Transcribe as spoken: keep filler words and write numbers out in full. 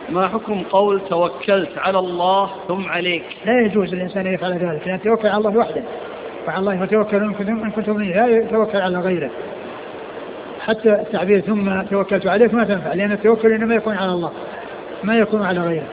ما حكم قول توكلت على الله ثم عليك؟ لا يجوز الإنسان أن يفعل ذلك، لأن يتوكل على الله وحده، وعلى الله يتوكل إن كنتم إن كنتم منه، لا يتوكل على غيره. حتى التعبير ثم توكلت عليك ما تنفع، لأن التوكل إنما يكون على الله ما يكون على غيره.